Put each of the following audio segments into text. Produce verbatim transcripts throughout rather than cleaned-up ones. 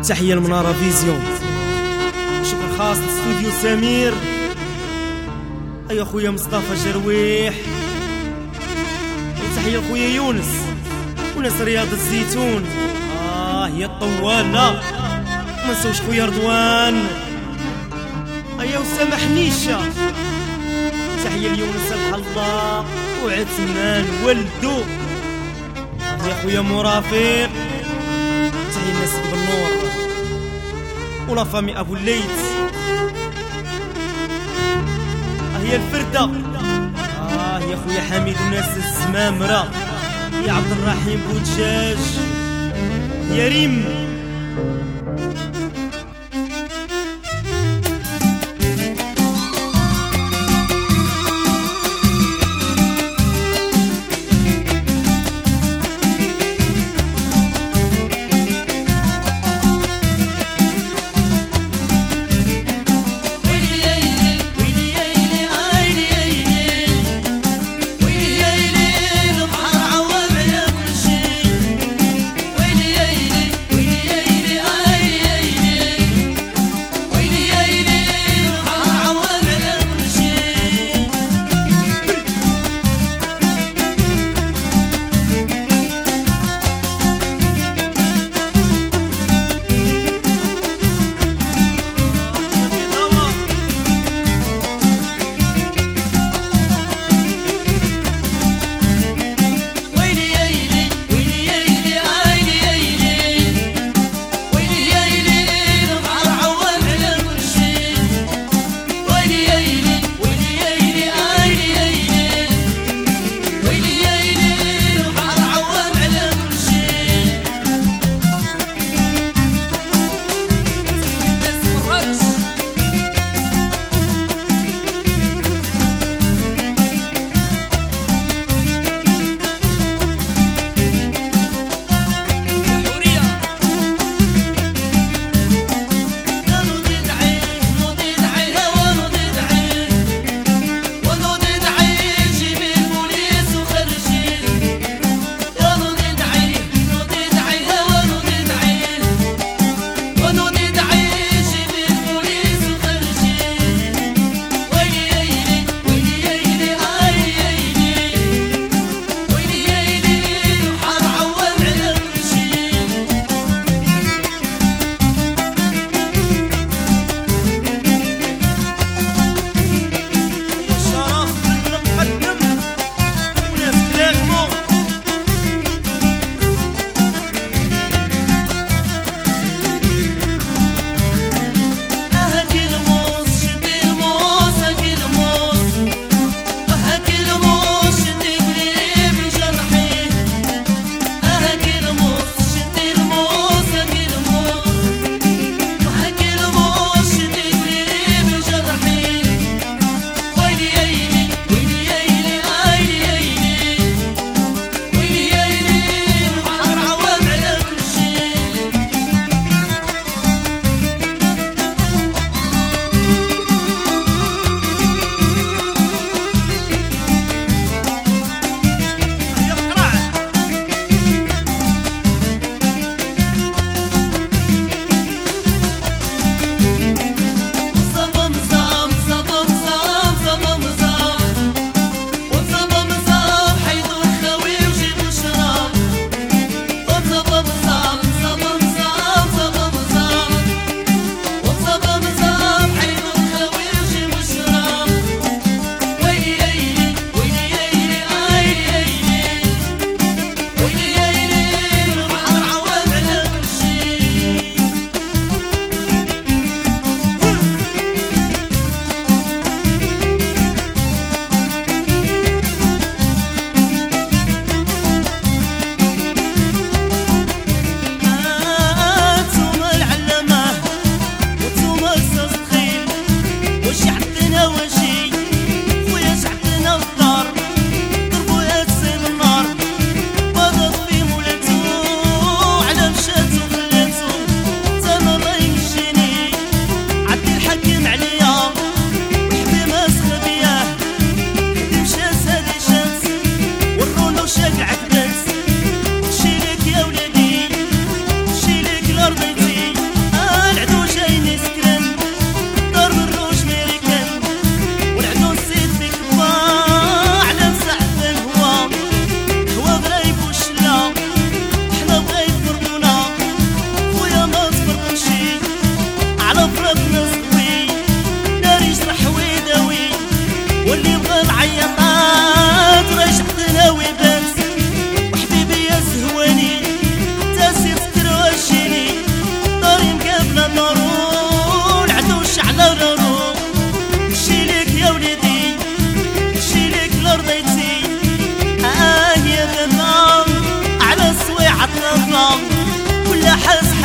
تحية المنارة فيزيون. شكر خاص لاستوديو سمير. ايوا خويا مصطفى جرويح. تحية لخويا يونس وناس رياض الزيتون. اه هي الطوالة. ما نساوش خويا رضوان. ايوا وسامح نيشة. تحية ليونس الحلاق وعثمان ولدو. يا خويا مرافق. تحية الناس بالنور ولا فامي ابو الليث. هي الفردة. اه يا خويا حميد وناس الزمامرة. يا عبد الرحيم بودجاج. يا ريم.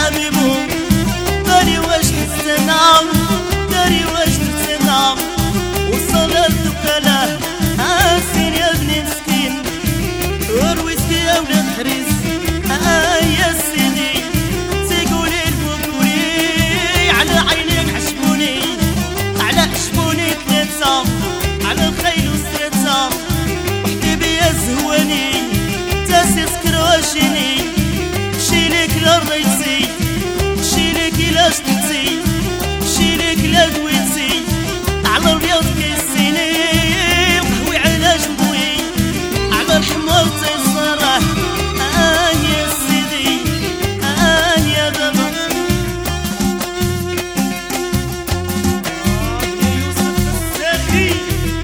حبيبو داري واش تستنعم داري واش تستنعم وصلت الدكالة حاسين يا ابني مسكين ورويسكي يا ولاد حريس يا سيدي تقولي الفكوري على عينيك عشبوني على عشبوني ثلاثة على الخيل وستة وحبيبي يا زهواني تاسي سكرواشيني شيلك لريتي شيلك إلا شتتي شيلك لا دويتي على البيض كيسيني وقهوي على جنبوي على الحمار تيصرح آه يا سيدي آه يا بابا آه يا يوسف الساخي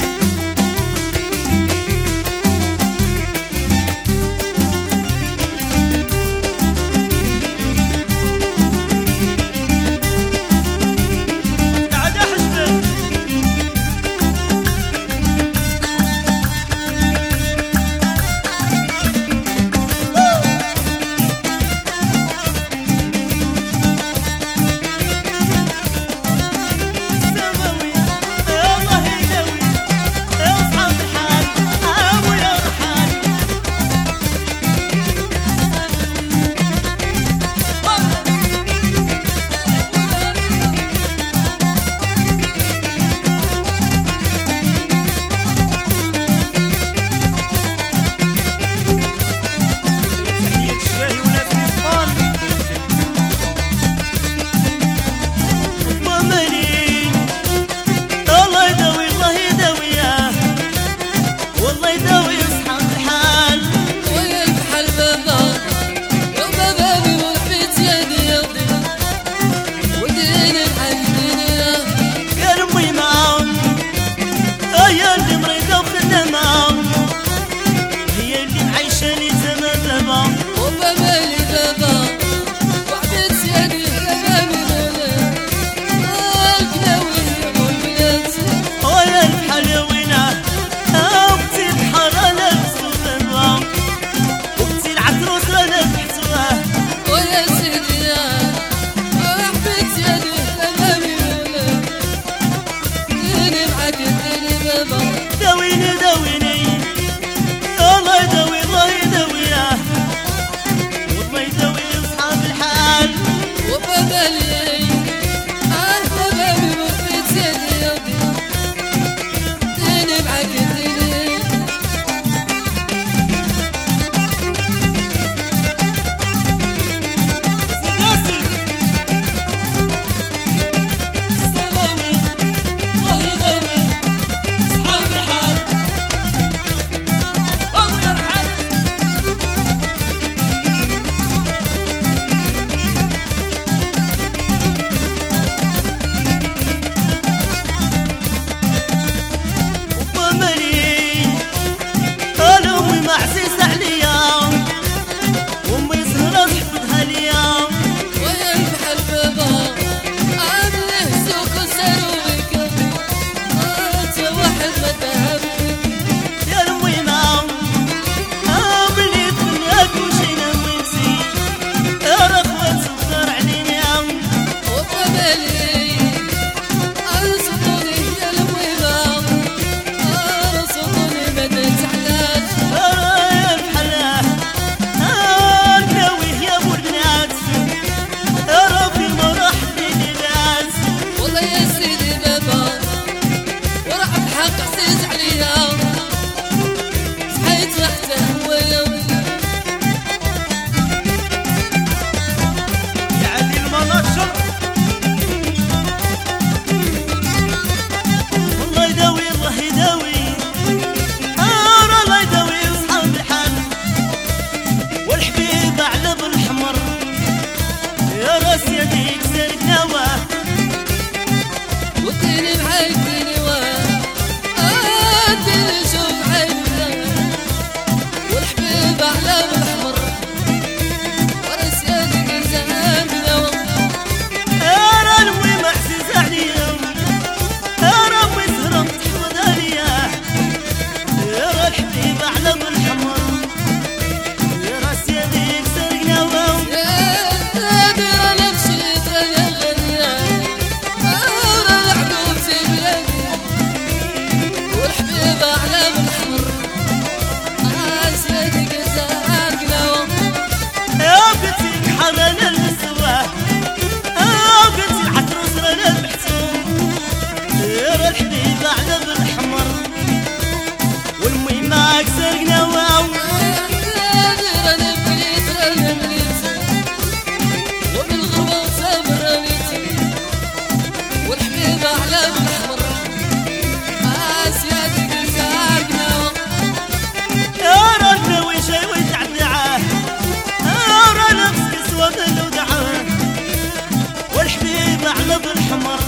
داويني داويني الله يداوي الله يداوي والله يداوي سرقنا واو رانا بليت رانا بليت ومن الغربة وسافر رانيت والحبيب على الأحمر آسيادك ساكنة رانا ويشي ويتعدعاه رانا مسكس ومن ودعاه والحبيب على الأحمر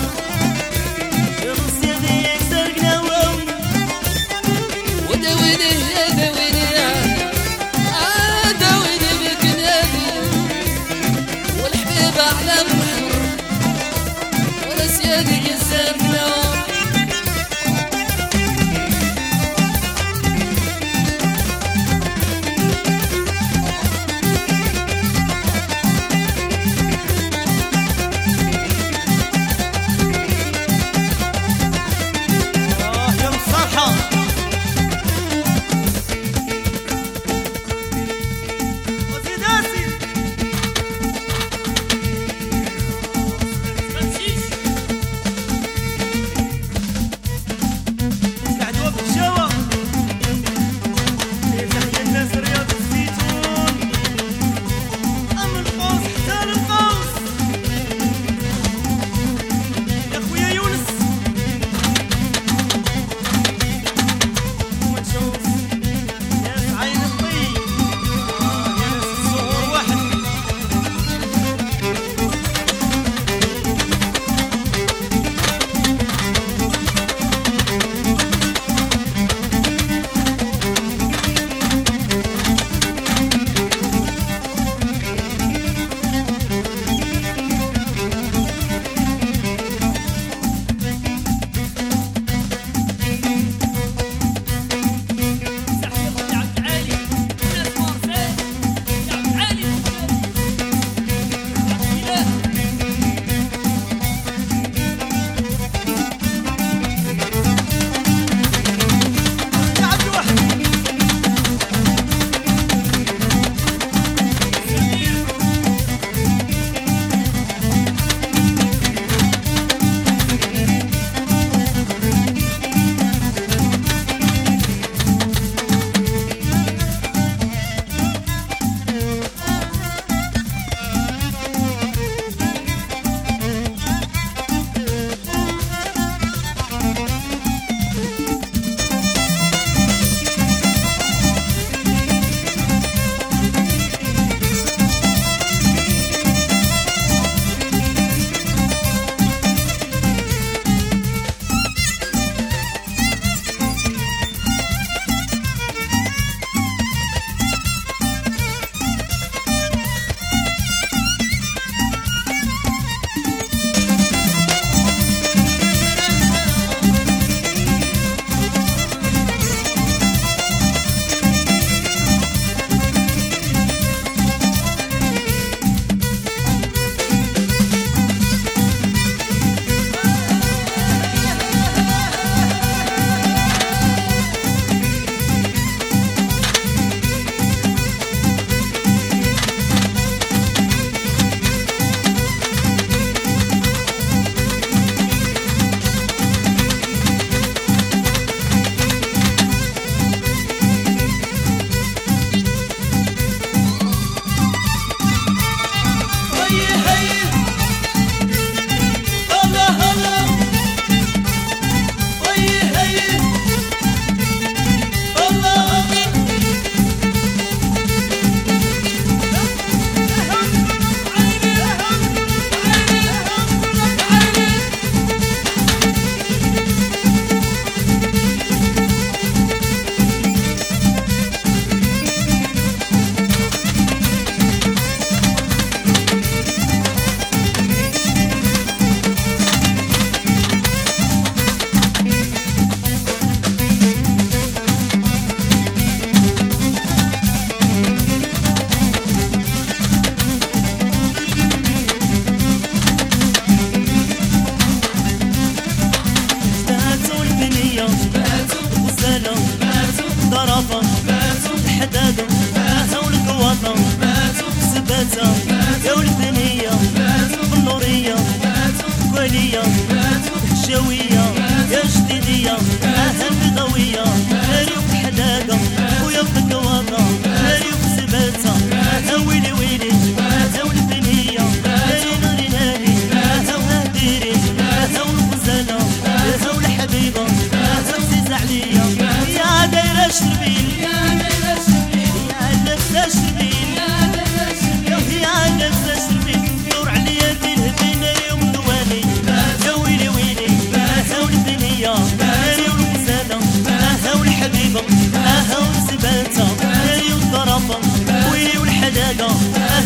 شوية يا جديدية أهل قوية ريح حداقة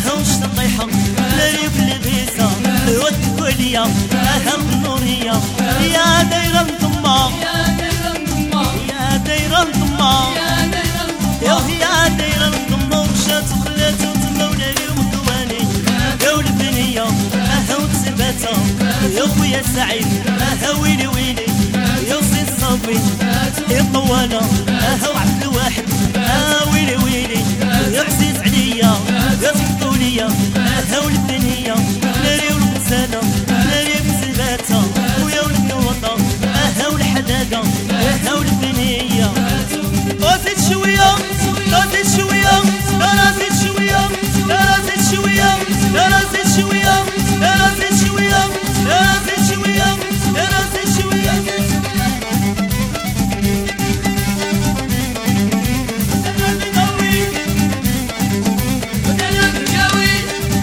اها وش طيحة لي في البيسة والكلية اها النورية يا دايرة الضمة يا دايرة الضمة يا دايرة الضمة يا دايرة الضمة يا دايرة الضمة ومشات وخلات وتما ولالي ومدواني يا والبنية اها وتسباتها يا خويا سعيد اها ويلي ويلي يا سي الصبي يا طوالة اها وعبد الواحد اها ويلي ويلي يا عزيز عليا يا تحطوليا اها والبنية ناري والغزالة ناري بسباتها ويا ولد الوطن اها والحدادة اها والبنية وزيد شوية زيد شوية انا زيد شوية انا زيد شوية انا زيد شوية انا زيد شوية انا زيد شوية انا زيد شوية ودلك جاوي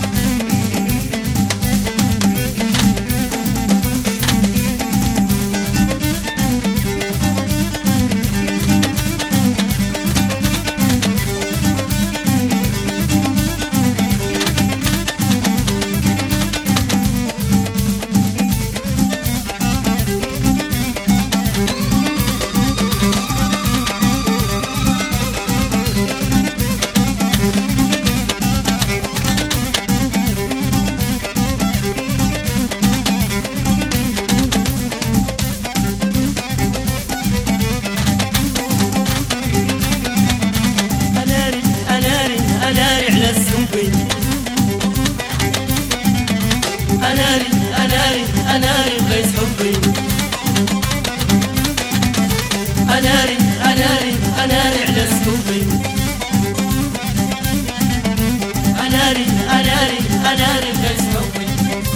اناري اناري اناري على السنبي اناري اناري اناري بغيت حبي اناري اناري اناري على السنبي اناري اناري اناري بغيت حبي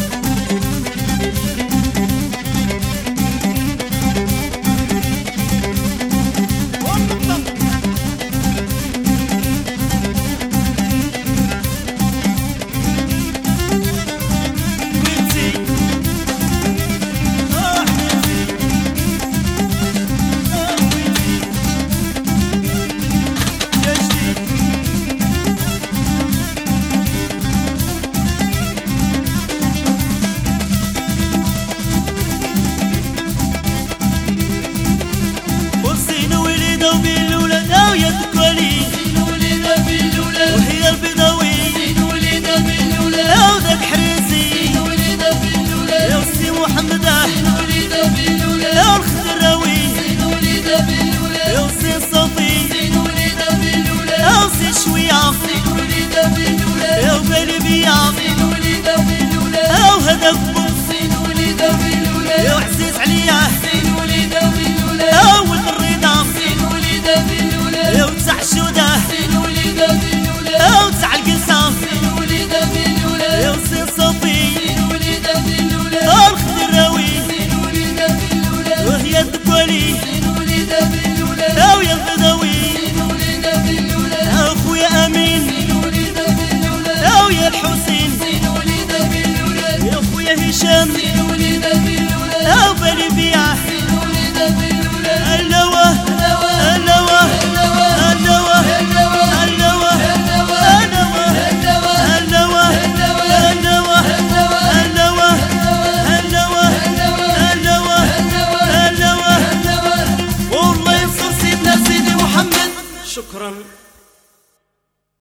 وهي البيضاوي او ذاك حريزي يا سي محمد يا الخضراوي يا سي صافي يا سي شوية يا بالي بيا او هذا يا عزيز عليا